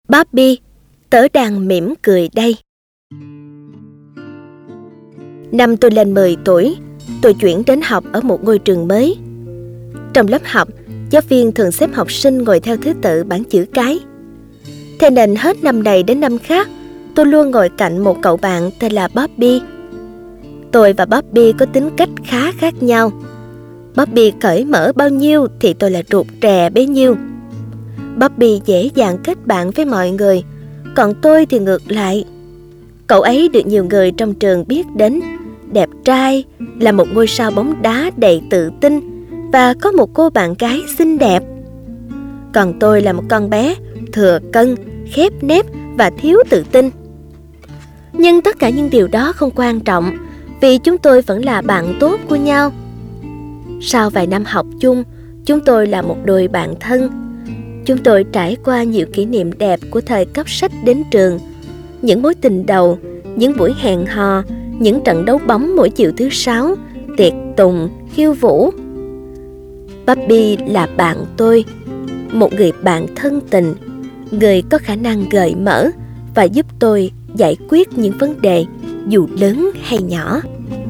Bobby, tớ đang mỉm cười đây. Năm tôi lên 10 tuổi, tôi chuyển đến học ở một ngôi trường mới. Trong lớp học, giáo viên thường xếp học sinh ngồi theo thứ tự bảng chữ cái. Thế nên hết năm này đến năm khác, tôi luôn ngồi cạnh một cậu bạn tên là Bobby. Tôi và Bobby có tính cách khá khác nhau. Bobby cởi mở bao nhiêu thì tôi là rụt rè bấy nhiêu. Bobby dễ dàng kết bạn với mọi người, còn tôi thì ngược lại. Cậu ấy được nhiều người trong trường biết đến, đẹp trai, là một ngôi sao bóng đá đầy tự tin và có một cô bạn gái xinh đẹp. Còn tôi là một con bé thừa cân, khép nép và thiếu tự tin. Nhưng tất cả những điều đó không quan trọng, vì chúng tôi vẫn là bạn tốt của nhau. Sau vài năm học chung, chúng tôi là một đôi bạn thân. Chúng tôi trải qua nhiều kỷ niệm đẹp của thời cấp sách đến trường. Những mối tình đầu, những buổi hẹn hò, những trận đấu bóng mỗi chiều thứ Sáu, tiệc tùng, khiêu vũ. Bobby là bạn tôi, một người bạn thân tình, người có khả năng gợi mở và giúp tôi giải quyết những vấn đề dù lớn hay nhỏ.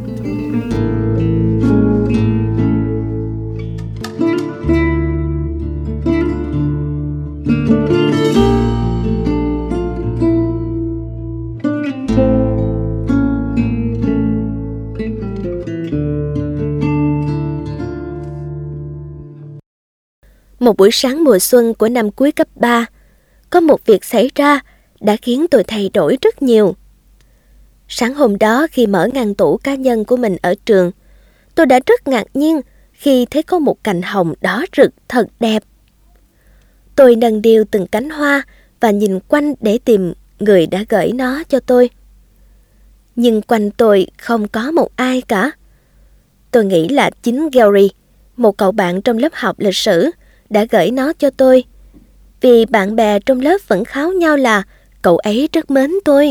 Một buổi sáng mùa xuân của năm cuối cấp 3, có một việc xảy ra đã khiến tôi thay đổi rất nhiều. Sáng hôm đó khi mở ngăn tủ cá nhân của mình ở trường, tôi đã rất ngạc nhiên khi thấy có một cành hồng đỏ rực thật đẹp. Tôi nâng niu từng cánh hoa và nhìn quanh để tìm người đã gửi nó cho tôi. Nhưng quanh tôi không có một ai cả. Tôi nghĩ là chính Gary, một cậu bạn trong lớp học lịch sử, đã gửi nó cho tôi, vì bạn bè trong lớp vẫn kháo nhau là cậu ấy rất mến tôi.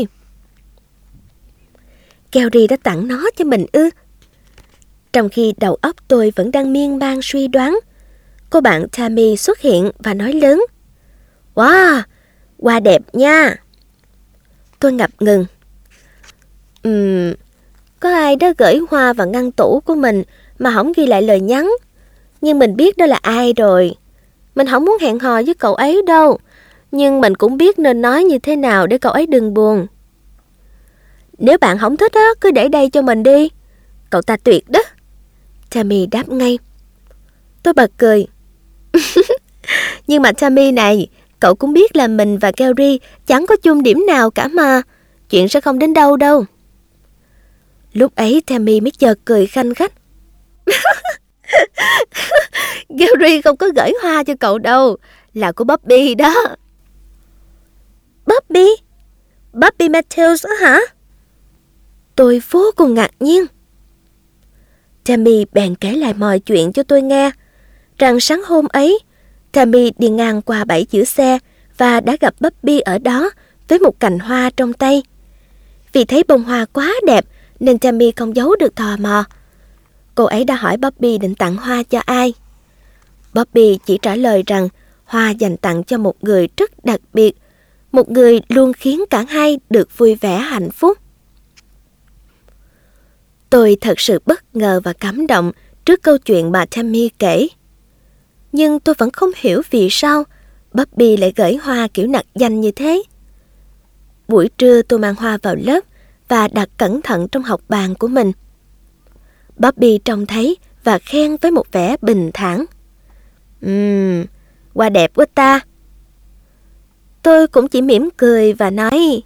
Gary đã tặng nó cho mình ư? Trong khi đầu óc tôi vẫn đang miên man suy đoán, cô bạn Tammy xuất hiện và nói lớn: "Wow, hoa đẹp nha!" Tôi ngập ngừng. Có ai đó gửi hoa vào ngăn tủ của mình mà không ghi lại lời nhắn. Nhưng mình biết đó là ai rồi. Mình không muốn hẹn hò với cậu ấy đâu, nhưng mình cũng biết nên nói như thế nào để cậu ấy đừng buồn. Nếu bạn không thích á, cứ để đây cho mình đi. Cậu ta tuyệt đó. Tammy đáp ngay. Tôi bật cười. Nhưng mà Tammy này, cậu cũng biết là mình và Gary chẳng có chung điểm nào cả mà. Chuyện sẽ không đến đâu đâu. Lúc ấy Tammy mới chợt cười khanh khách. Gary không có gửi hoa cho cậu đâu, là của Bobby đó. Bobby? Bobby Matthews đó hả? Tôi vô cùng ngạc nhiên. Tammy bèn kể lại mọi chuyện cho tôi nghe, rằng sáng hôm ấy, Tammy đi ngang qua bãi giữ xe và đã gặp Bobby ở đó với một cành hoa trong tay. Vì thấy bông hoa quá đẹp nên Tammy không giấu được tò mò. Cô ấy đã hỏi Bobby định tặng hoa cho ai. Bobby chỉ trả lời rằng hoa dành tặng cho một người rất đặc biệt, một người luôn khiến cả hai được vui vẻ hạnh phúc. Tôi thật sự bất ngờ và cảm động trước câu chuyện mà Tammy kể. Nhưng tôi vẫn không hiểu vì sao Bobby lại gửi hoa kiểu nặc danh như thế. Buổi trưa tôi mang hoa vào lớp và đặt cẩn thận trong học bàn của mình. Bobby trông thấy và khen với một vẻ bình thản. Hoa đẹp quá ta. Tôi cũng chỉ mỉm cười và nói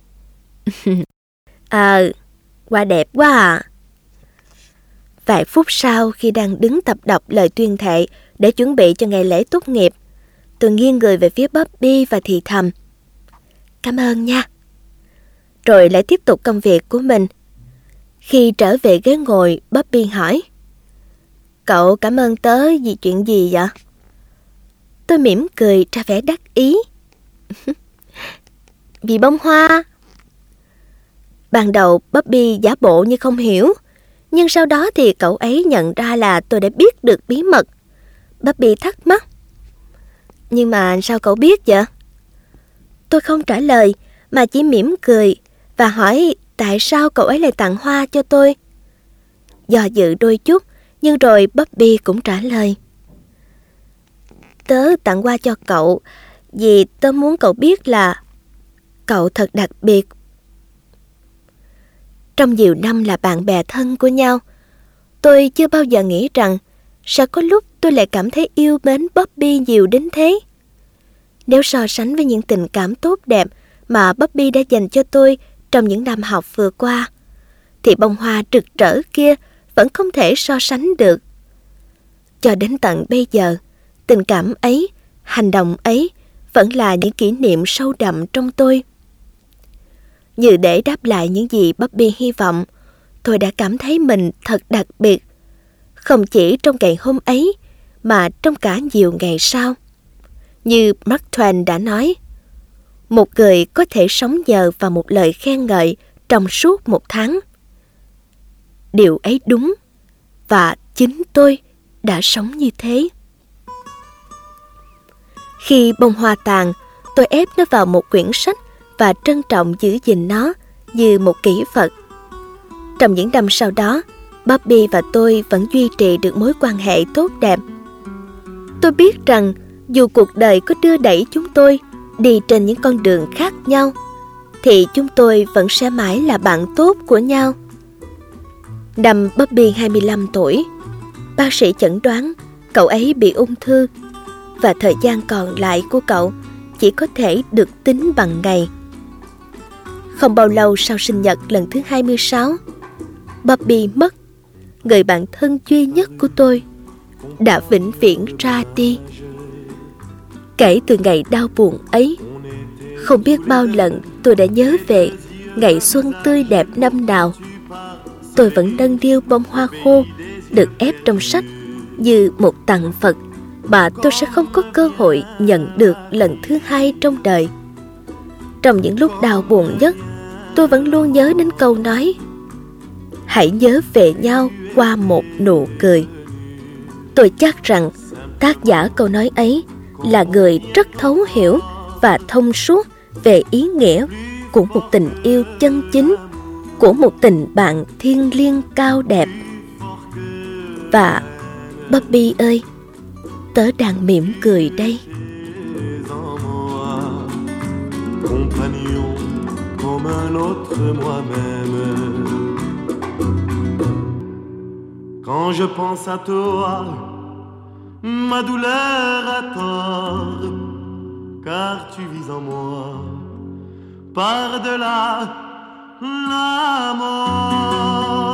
hoa đẹp quá à. Vài phút sau khi đang đứng tập đọc lời tuyên thệ để chuẩn bị cho ngày lễ tốt nghiệp, tôi nghiêng người về phía Bobby và thì thầm: "Cảm ơn nha." Rồi lại tiếp tục công việc của mình. Khi trở về ghế ngồi, Bobby hỏi: "Cậu cảm ơn tớ vì chuyện gì vậy?" Tôi mỉm cười ra vẻ đắc ý. "Vì bông hoa." Ban đầu Bobby giả bộ như không hiểu, nhưng sau đó thì cậu ấy nhận ra là tôi đã biết được bí mật. Bobby thắc mắc: "Nhưng mà sao cậu biết vậy?" Tôi không trả lời mà chỉ mỉm cười và hỏi tại sao cậu ấy lại tặng hoa cho tôi. Do dự đôi chút, nhưng rồi Bobby cũng trả lời. Tớ tặng hoa cho cậu vì tớ muốn cậu biết là cậu thật đặc biệt. Trong nhiều năm là bạn bè thân của nhau, tôi chưa bao giờ nghĩ rằng sẽ có lúc tôi lại cảm thấy yêu mến Bobby nhiều đến thế. Nếu so sánh với những tình cảm tốt đẹp mà Bobby đã dành cho tôi trong những năm học vừa qua, thì bông hoa rực rỡ kia vẫn không thể so sánh được. Cho đến tận bây giờ, tình cảm ấy, hành động ấy vẫn là những kỷ niệm sâu đậm trong tôi. Như để đáp lại những gì Bobby hy vọng, tôi đã cảm thấy mình thật đặc biệt, không chỉ trong ngày hôm ấy mà trong cả nhiều ngày sau. Như Mark Twain đã nói, một người có thể sống nhờ vào một lời khen ngợi trong suốt một tháng. Điều ấy đúng, và chính tôi đã sống như thế. Khi bông hoa tàn, tôi ép nó vào một quyển sách và trân trọng giữ gìn nó như một kỷ vật. Trong những năm sau đó, Bobby và tôi vẫn duy trì được mối quan hệ tốt đẹp. Tôi biết rằng dù cuộc đời có đưa đẩy chúng tôi đi trên những con đường khác nhau, thì chúng tôi vẫn sẽ mãi là bạn tốt của nhau. Năm Bobby 25 tuổi, bác sĩ chẩn đoán cậu ấy bị ung thư và thời gian còn lại của cậu chỉ có thể được tính bằng ngày. Không bao lâu sau sinh nhật lần thứ 26, Bobby mất. Người bạn thân duy nhất của tôi đã vĩnh viễn ra đi. Kể từ ngày đau buồn ấy, không biết bao lần tôi đã nhớ về ngày xuân tươi đẹp năm nào. Tôi vẫn nâng niu bông hoa khô được ép trong sách như một tặng vật mà tôi sẽ không có cơ hội nhận được lần thứ hai trong đời. Trong những lúc đau buồn nhất, tôi vẫn luôn nhớ đến câu nói: hãy nhớ về nhau qua một nụ cười. Tôi chắc rằng tác giả câu nói ấy là người rất thấu hiểu và thông suốt về ý nghĩa của một tình yêu chân chính, của một tình bạn thiêng liêng cao đẹp. Và Bobby ơi, tớ đang mỉm cười đây. Compagnon comme un autre moi-même. Quand je pense à toi, ma douleur a tort, car tu vis en moi, par-delà la mort.